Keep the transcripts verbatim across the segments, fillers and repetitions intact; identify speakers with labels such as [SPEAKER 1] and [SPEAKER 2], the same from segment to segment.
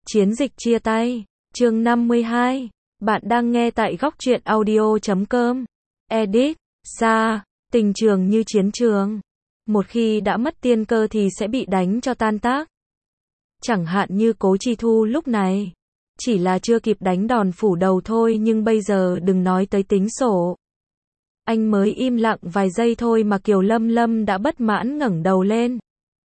[SPEAKER 1] Chiến dịch chia tay, chương năm mươi hai. Bạn đang nghe tại góc truyện audio chấm com. Edit, Sa, tình trường như chiến trường. Một khi đã mất tiên cơ thì sẽ bị đánh cho tan tác. Chẳng hạn như Cố Chi Thu lúc này. Chỉ là chưa kịp đánh đòn phủ đầu thôi nhưng bây giờ đừng nói tới tính sổ. Anh mới im lặng vài giây thôi mà Kiều Lâm Lâm đã bất mãn ngẩng đầu lên.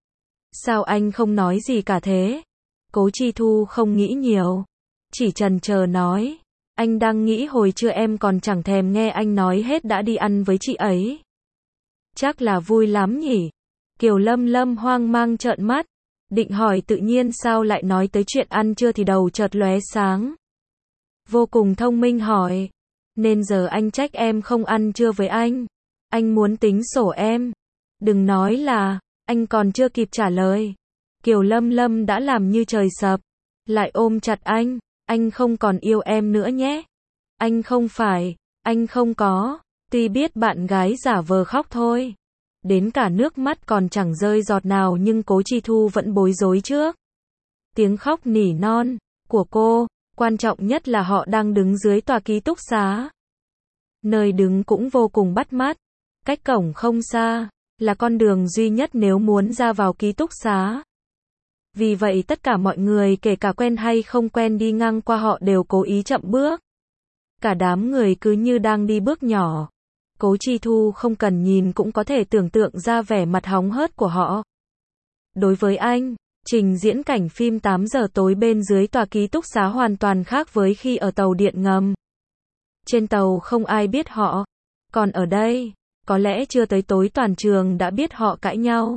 [SPEAKER 1] Sao anh không nói gì cả thế? Cố Chi Thu không nghĩ nhiều. Chỉ chần chờ nói. Anh đang nghĩ hồi trưa em còn chẳng thèm nghe anh nói hết đã đi ăn với chị ấy. Chắc là vui lắm nhỉ? Kiều Lâm Lâm hoang mang trợn mắt. Định hỏi tự nhiên sao lại nói tới chuyện ăn trưa thì đầu chợt lóe sáng. Vô cùng thông minh hỏi. Nên giờ anh trách em không ăn trưa với anh. Anh muốn tính sổ em. Đừng nói là, anh còn chưa kịp trả lời. Kiều Lâm Lâm đã làm như trời sập. Lại ôm chặt anh. Anh không còn yêu em nữa nhé. Anh không phải, anh không có. Tuy biết bạn gái giả vờ khóc thôi. Đến cả nước mắt còn chẳng rơi giọt nào nhưng Cố Chi Thu vẫn bối rối trước. Tiếng khóc nỉ non của cô, quan trọng nhất là họ đang đứng dưới tòa ký túc xá. Nơi đứng cũng vô cùng bắt mắt. Cách cổng không xa, là con đường duy nhất nếu muốn ra vào ký túc xá. Vì vậy tất cả mọi người kể cả quen hay không quen đi ngang qua họ đều cố ý chậm bước. Cả đám người cứ như đang đi bước nhỏ. Cố Chi Thu không cần nhìn cũng có thể tưởng tượng ra vẻ mặt hóng hớt của họ. Đối với anh, trình diễn cảnh phim tám giờ tối bên dưới tòa ký túc xá hoàn toàn khác với khi ở tàu điện ngầm. Trên tàu không ai biết họ. Còn ở đây, có lẽ chưa tới tối toàn trường đã biết họ cãi nhau.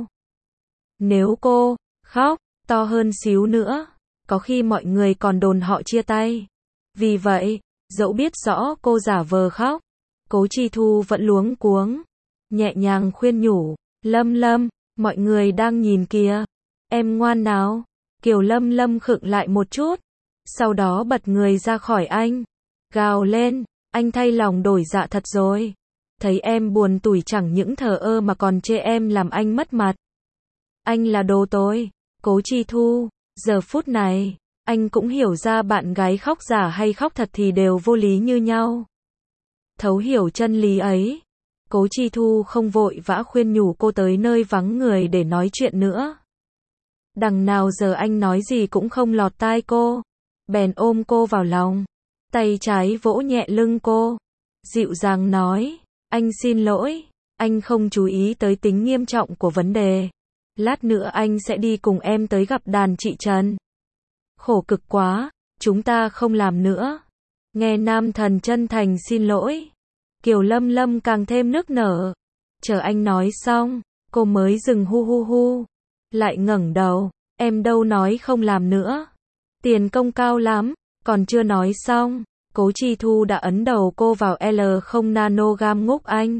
[SPEAKER 1] Nếu cô khóc to hơn xíu nữa, có khi mọi người còn đồn họ chia tay. Vì vậy, dẫu biết rõ cô giả vờ khóc, Cố Chi Thu vẫn luống cuống, nhẹ nhàng khuyên nhủ, Lâm Lâm, mọi người đang nhìn kìa, em ngoan nào. Kiều Lâm Lâm khựng lại một chút, sau đó bật người ra khỏi anh, gào lên, anh thay lòng đổi dạ thật rồi. Thấy em buồn tủi chẳng những thờ ơ mà còn chê em làm anh mất mặt. Anh là đồ tối. Cố Chi Thu, giờ phút này, anh cũng hiểu ra bạn gái khóc giả hay khóc thật thì đều vô lý như nhau. Thấu hiểu chân lý ấy, Cố Chi Thu không vội vã khuyên nhủ cô tới nơi vắng người để nói chuyện nữa. Đằng nào giờ anh nói gì cũng không lọt tai cô, bèn ôm cô vào lòng, tay trái vỗ nhẹ lưng cô, dịu dàng nói, anh xin lỗi, anh không chú ý tới tính nghiêm trọng của vấn đề. Lát nữa anh sẽ đi cùng em tới gặp đàn chị Trần. Khổ cực quá, chúng ta không làm nữa. Nghe nam thần chân thành xin lỗi. Kiều Lâm Lâm càng thêm nức nở. Chờ anh nói xong, cô mới dừng hu hu hu. Lại ngẩng đầu, em đâu nói không làm nữa. Tiền công cao lắm, còn chưa nói xong. Cố Chi Thu đã ấn đầu cô vào L không nanogam ngúc anh.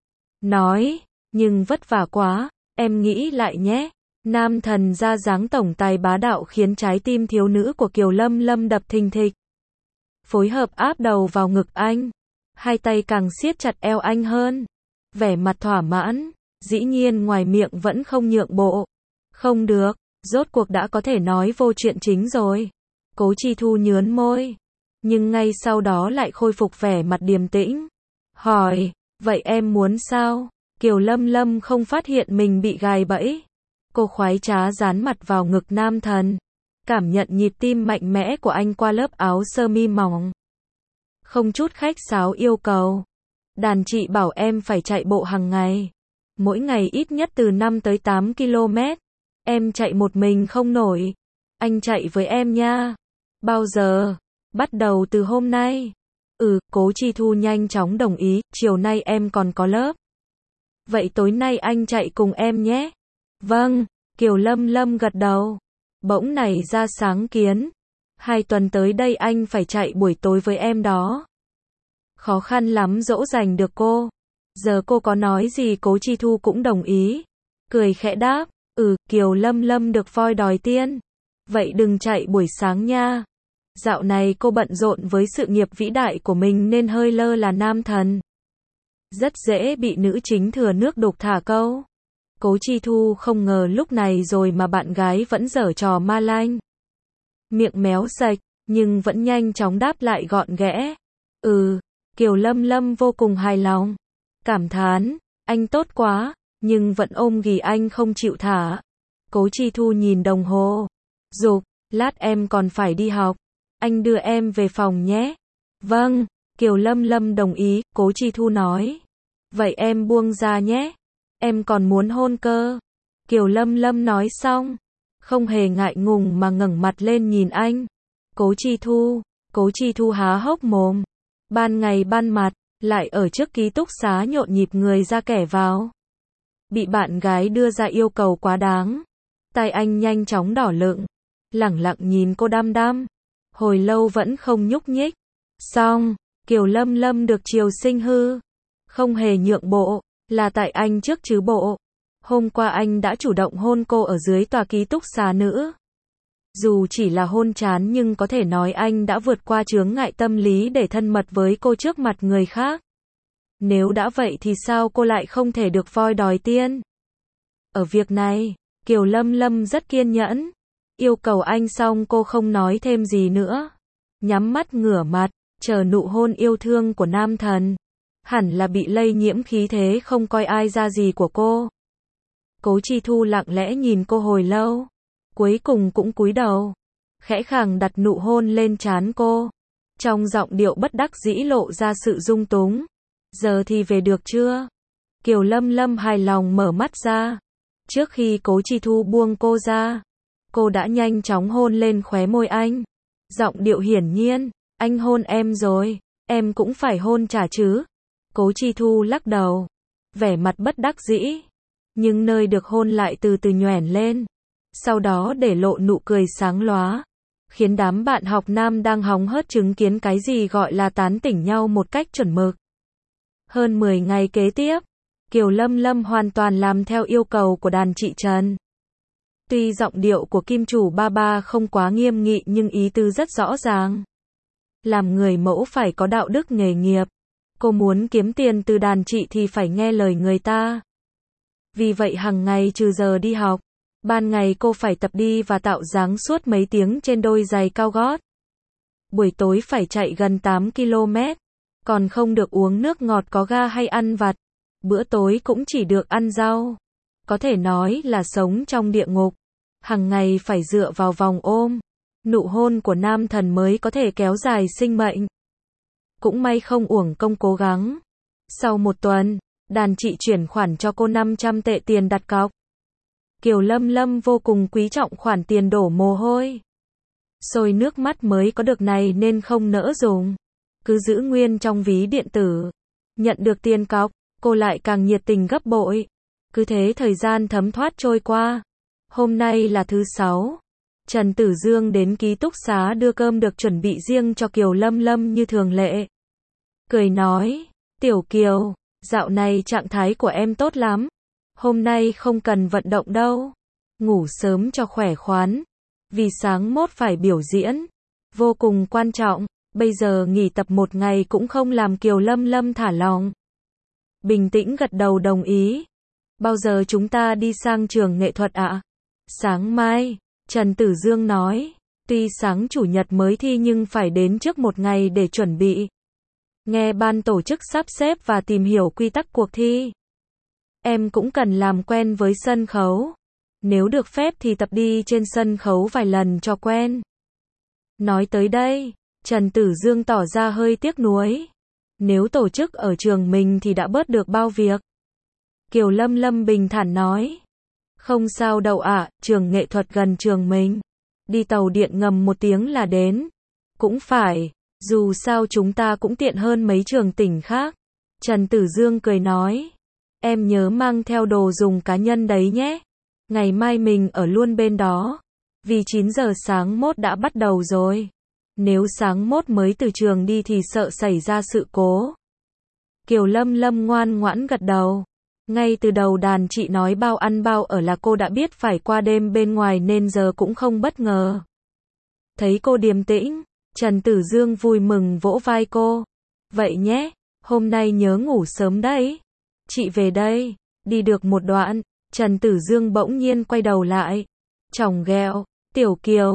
[SPEAKER 1] Nói, nhưng vất vả quá. Em nghĩ lại nhé. Nam thần ra dáng tổng tài bá đạo khiến trái tim thiếu nữ của Kiều Lâm Lâm đập thình thịch. Phối hợp áp đầu vào ngực anh. Hai tay càng siết chặt eo anh hơn. Vẻ mặt thỏa mãn. Dĩ nhiên ngoài miệng vẫn không nhượng bộ. Không được. Rốt cuộc đã có thể nói vô chuyện chính rồi. Cố Chi Thu nhướn môi. Nhưng ngay sau đó lại khôi phục vẻ mặt điềm tĩnh. Hỏi. Vậy em muốn sao? Kiều Lâm Lâm không phát hiện mình bị gài bẫy. Cô khoái trá dán mặt vào ngực nam thần. Cảm nhận nhịp tim mạnh mẽ của anh qua lớp áo sơ mi mỏng. Không chút khách sáo yêu cầu. Đàn chị bảo em phải chạy bộ hàng ngày. Mỗi ngày ít nhất từ năm tới tám ki lô mét. Em chạy một mình không nổi. Anh chạy với em nha. Bao giờ? Bắt đầu từ hôm nay. Ừ, Cố Chi Thu nhanh chóng đồng ý. Chiều nay em còn có lớp. Vậy tối nay anh chạy cùng em nhé. Vâng, Kiều Lâm Lâm gật đầu. Bỗng nảy ra sáng kiến. Hai tuần tới đây anh phải chạy buổi tối với em đó. Khó khăn lắm dỗ dành được cô. Giờ cô có nói gì Cố Chi Thu cũng đồng ý. Cười khẽ đáp, ừ, Kiều Lâm Lâm được voi đòi tiên. Vậy đừng chạy buổi sáng nha. Dạo này cô bận rộn với sự nghiệp vĩ đại của mình nên hơi lơ là nam thần. Rất dễ bị nữ chính thừa nước đục thả câu. Cố Chi Thu không ngờ lúc này rồi mà bạn gái vẫn giở trò ma lanh. miệng méo sạch, nhưng vẫn nhanh chóng đáp lại gọn ghẽ. Ừ, Kiều Lâm Lâm vô cùng hài lòng. Cảm thán, anh tốt quá, nhưng vẫn ôm ghì anh không chịu thả. Cố Chi Thu nhìn đồng hồ. Dục, lát em còn phải đi học. Anh đưa em về phòng nhé. Vâng, Kiều Lâm Lâm đồng ý, Cố Chi Thu nói. Vậy em buông ra nhé. Em còn muốn hôn cơ. Kiều Lâm Lâm nói xong, không hề ngại ngùng mà ngẩng mặt lên nhìn anh. Cố Chi Thu, Cố Chi Thu há hốc mồm. Ban ngày ban mặt, lại ở trước ký túc xá nhộn nhịp người ra kẻ vào. Bị bạn gái đưa ra yêu cầu quá đáng. Tai anh nhanh chóng đỏ lựng, lẳng lặng nhìn cô đăm đăm. Hồi lâu vẫn không nhúc nhích. Xong, Kiều Lâm Lâm được chiều sinh hư. Không hề nhượng bộ, là tại anh trước chứ bộ. Hôm qua anh đã chủ động hôn cô ở dưới tòa ký túc xá nữ. Dù chỉ là hôn chán nhưng có thể nói anh đã vượt qua chướng ngại tâm lý để thân mật với cô trước mặt người khác. Nếu đã vậy thì sao cô lại không thể được voi đòi tiên? Ở việc này, Kiều Lâm Lâm rất kiên nhẫn. Yêu cầu anh xong cô không nói thêm gì nữa. Nhắm mắt ngửa mặt, chờ nụ hôn yêu thương của nam thần. Hẳn là bị lây nhiễm khí thế không coi ai ra gì của cô. Cố Chi Thu lặng lẽ nhìn cô hồi lâu. Cuối cùng cũng cúi đầu. Khẽ khàng đặt nụ hôn lên trán cô. Trong giọng điệu bất đắc dĩ lộ ra sự dung túng. Giờ thì về được chưa? Kiều Lâm Lâm hài lòng mở mắt ra. Trước khi Cố Chi Thu buông cô ra, cô đã nhanh chóng hôn lên khóe môi anh. Giọng điệu hiển nhiên, anh hôn em rồi, em cũng phải hôn trả chứ. Cố Chi Thu lắc đầu, vẻ mặt bất đắc dĩ, nhưng nơi được hôn lại từ từ nhoẻn lên. Sau đó để lộ nụ cười sáng lóa, khiến đám bạn học nam đang hóng hớt chứng kiến cái gì gọi là tán tỉnh nhau một cách chuẩn mực. Hơn mười ngày kế tiếp, Kiều Lâm Lâm hoàn toàn làm theo yêu cầu của đàn chị Trần. Tuy giọng điệu của kim chủ ba ba không quá nghiêm nghị nhưng ý tứ rất rõ ràng. Làm người mẫu phải có đạo đức nghề nghiệp. Cô muốn kiếm tiền từ đàn chị thì phải nghe lời người ta. Vì vậy hàng ngày trừ giờ đi học, ban ngày cô phải tập đi và tạo dáng suốt mấy tiếng trên đôi giày cao gót. Buổi tối phải chạy gần tám ki lô mét, còn không được uống nước ngọt có ga hay ăn vặt. Bữa tối cũng chỉ được ăn rau. Có thể nói là sống trong địa ngục. Hằng ngày phải dựa vào vòng ôm, nụ hôn của nam thần mới có thể kéo dài sinh mệnh. Cũng may không uổng công cố gắng. Sau một tuần, đàn chị chuyển khoản cho cô năm trăm tệ tiền đặt cọc. Kiều Lâm Lâm vô cùng quý trọng khoản tiền đổ mồ hôi. Sôi nước mắt mới có được này nên không nỡ dùng. Cứ giữ nguyên trong ví điện tử. Nhận được tiền cọc, cô lại càng nhiệt tình gấp bội. Cứ thế thời gian thấm thoát trôi qua. Hôm nay là thứ sáu. Trần Tử Dương đến ký túc xá đưa cơm được chuẩn bị riêng cho Kiều Lâm Lâm như thường lệ. Cười nói, Tiểu Kiều, dạo này trạng thái của em tốt lắm. Hôm nay không cần vận động đâu. Ngủ sớm cho khỏe khoắn. Vì sáng mốt phải biểu diễn. Vô cùng quan trọng. Bây giờ nghỉ tập một ngày cũng không làm Kiều Lâm Lâm thả lòng. Bình tĩnh gật đầu đồng ý. Bao giờ chúng ta đi sang trường nghệ thuật ạ? Sáng mai, Trần Tử Dương nói. Tuy sáng chủ nhật mới thi nhưng phải đến trước một ngày để chuẩn bị. Nghe ban tổ chức sắp xếp và tìm hiểu quy tắc cuộc thi. Em cũng cần làm quen với sân khấu. Nếu được phép thì tập đi trên sân khấu vài lần cho quen. Nói tới đây, Trần Tử Dương tỏ ra hơi tiếc nuối. Nếu tổ chức ở trường mình thì đã bớt được bao việc. Kiều Lâm Lâm bình thản nói. Không sao đâu ạ, trường nghệ thuật gần trường mình. Đi tàu điện ngầm một tiếng là đến. Cũng phải, dù sao chúng ta cũng tiện hơn mấy trường tỉnh khác. Trần Tử Dương cười nói. Em nhớ mang theo đồ dùng cá nhân đấy nhé. Ngày mai mình ở luôn bên đó. Vì chín giờ sáng mốt đã bắt đầu rồi. Nếu sáng mốt mới từ trường đi thì sợ xảy ra sự cố. Kiều Lâm Lâm ngoan ngoãn gật đầu. Ngay từ đầu đàn chị nói bao ăn bao ở là cô đã biết phải qua đêm bên ngoài nên giờ cũng không bất ngờ. Thấy cô điềm tĩnh, Trần Tử Dương vui mừng vỗ vai cô. Vậy nhé, hôm nay nhớ ngủ sớm đấy. Chị về đây. Đi được một đoạn, Trần Tử Dương bỗng nhiên quay đầu lại. Chòng ghẹo, Tiểu Kiều,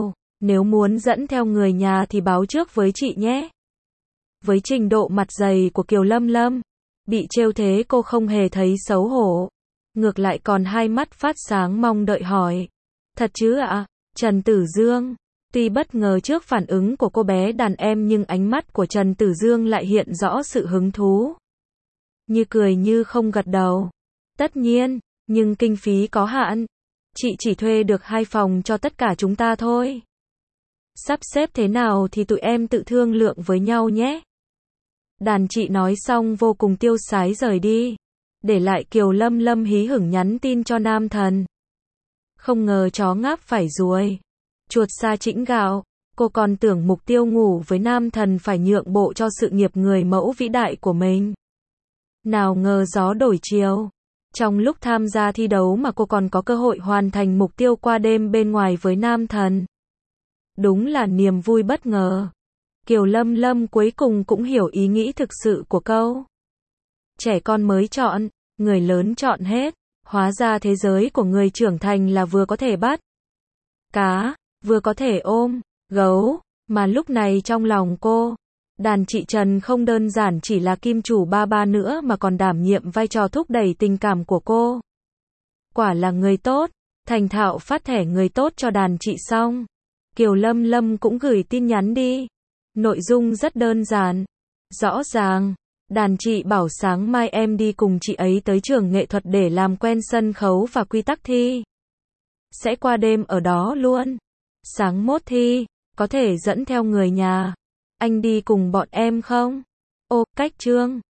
[SPEAKER 1] Nếu muốn dẫn theo người nhà thì báo trước với chị nhé. Với trình độ mặt dày của Kiều Lâm Lâm, bị trêu thế cô không hề thấy xấu hổ. Ngược lại còn hai mắt phát sáng mong đợi hỏi. Thật chứ ạ? Trần Tử Dương. Tuy bất ngờ trước phản ứng của cô bé đàn em nhưng ánh mắt của Trần Tử Dương lại hiện rõ sự hứng thú. Như cười như không gật đầu. Tất nhiên, nhưng kinh phí có hạn. Chị chỉ thuê được hai phòng cho tất cả chúng ta thôi. Sắp xếp thế nào thì tụi em tự thương lượng với nhau nhé. Đàn chị nói xong vô cùng tiêu sái rời đi. Để lại Kiều Lâm Lâm hí hửng nhắn tin cho nam thần. Không ngờ chó ngáp phải ruồi. Chuột sa chĩnh gạo. Cô còn tưởng mục tiêu ngủ với nam thần phải nhượng bộ cho sự nghiệp người mẫu vĩ đại của mình. Nào ngờ gió đổi chiều. Trong lúc tham gia thi đấu mà cô còn có cơ hội hoàn thành mục tiêu qua đêm bên ngoài với nam thần. Đúng là niềm vui bất ngờ. Kiều Lâm Lâm cuối cùng cũng hiểu ý nghĩ thực sự của câu. Trẻ con mới chọn, người lớn chọn hết. Hóa ra thế giới của người trưởng thành là vừa có thể bắt cá, vừa có thể ôm gấu, mà lúc này trong lòng cô, đàn chị Trần không đơn giản chỉ là kim chủ ba ba nữa mà còn đảm nhiệm vai trò thúc đẩy tình cảm của cô. Quả là người tốt, thành thạo phát thẻ người tốt cho đàn chị xong. Kiều Lâm Lâm cũng gửi tin nhắn đi. Nội dung rất đơn giản, rõ ràng. Đàn chị bảo sáng mai em đi cùng chị ấy tới trường nghệ thuật để làm quen sân khấu và quy tắc thi. Sẽ qua đêm ở đó luôn. Sáng mốt thi, có thể dẫn theo người nhà. Anh đi cùng bọn em không? Ô, cách trương.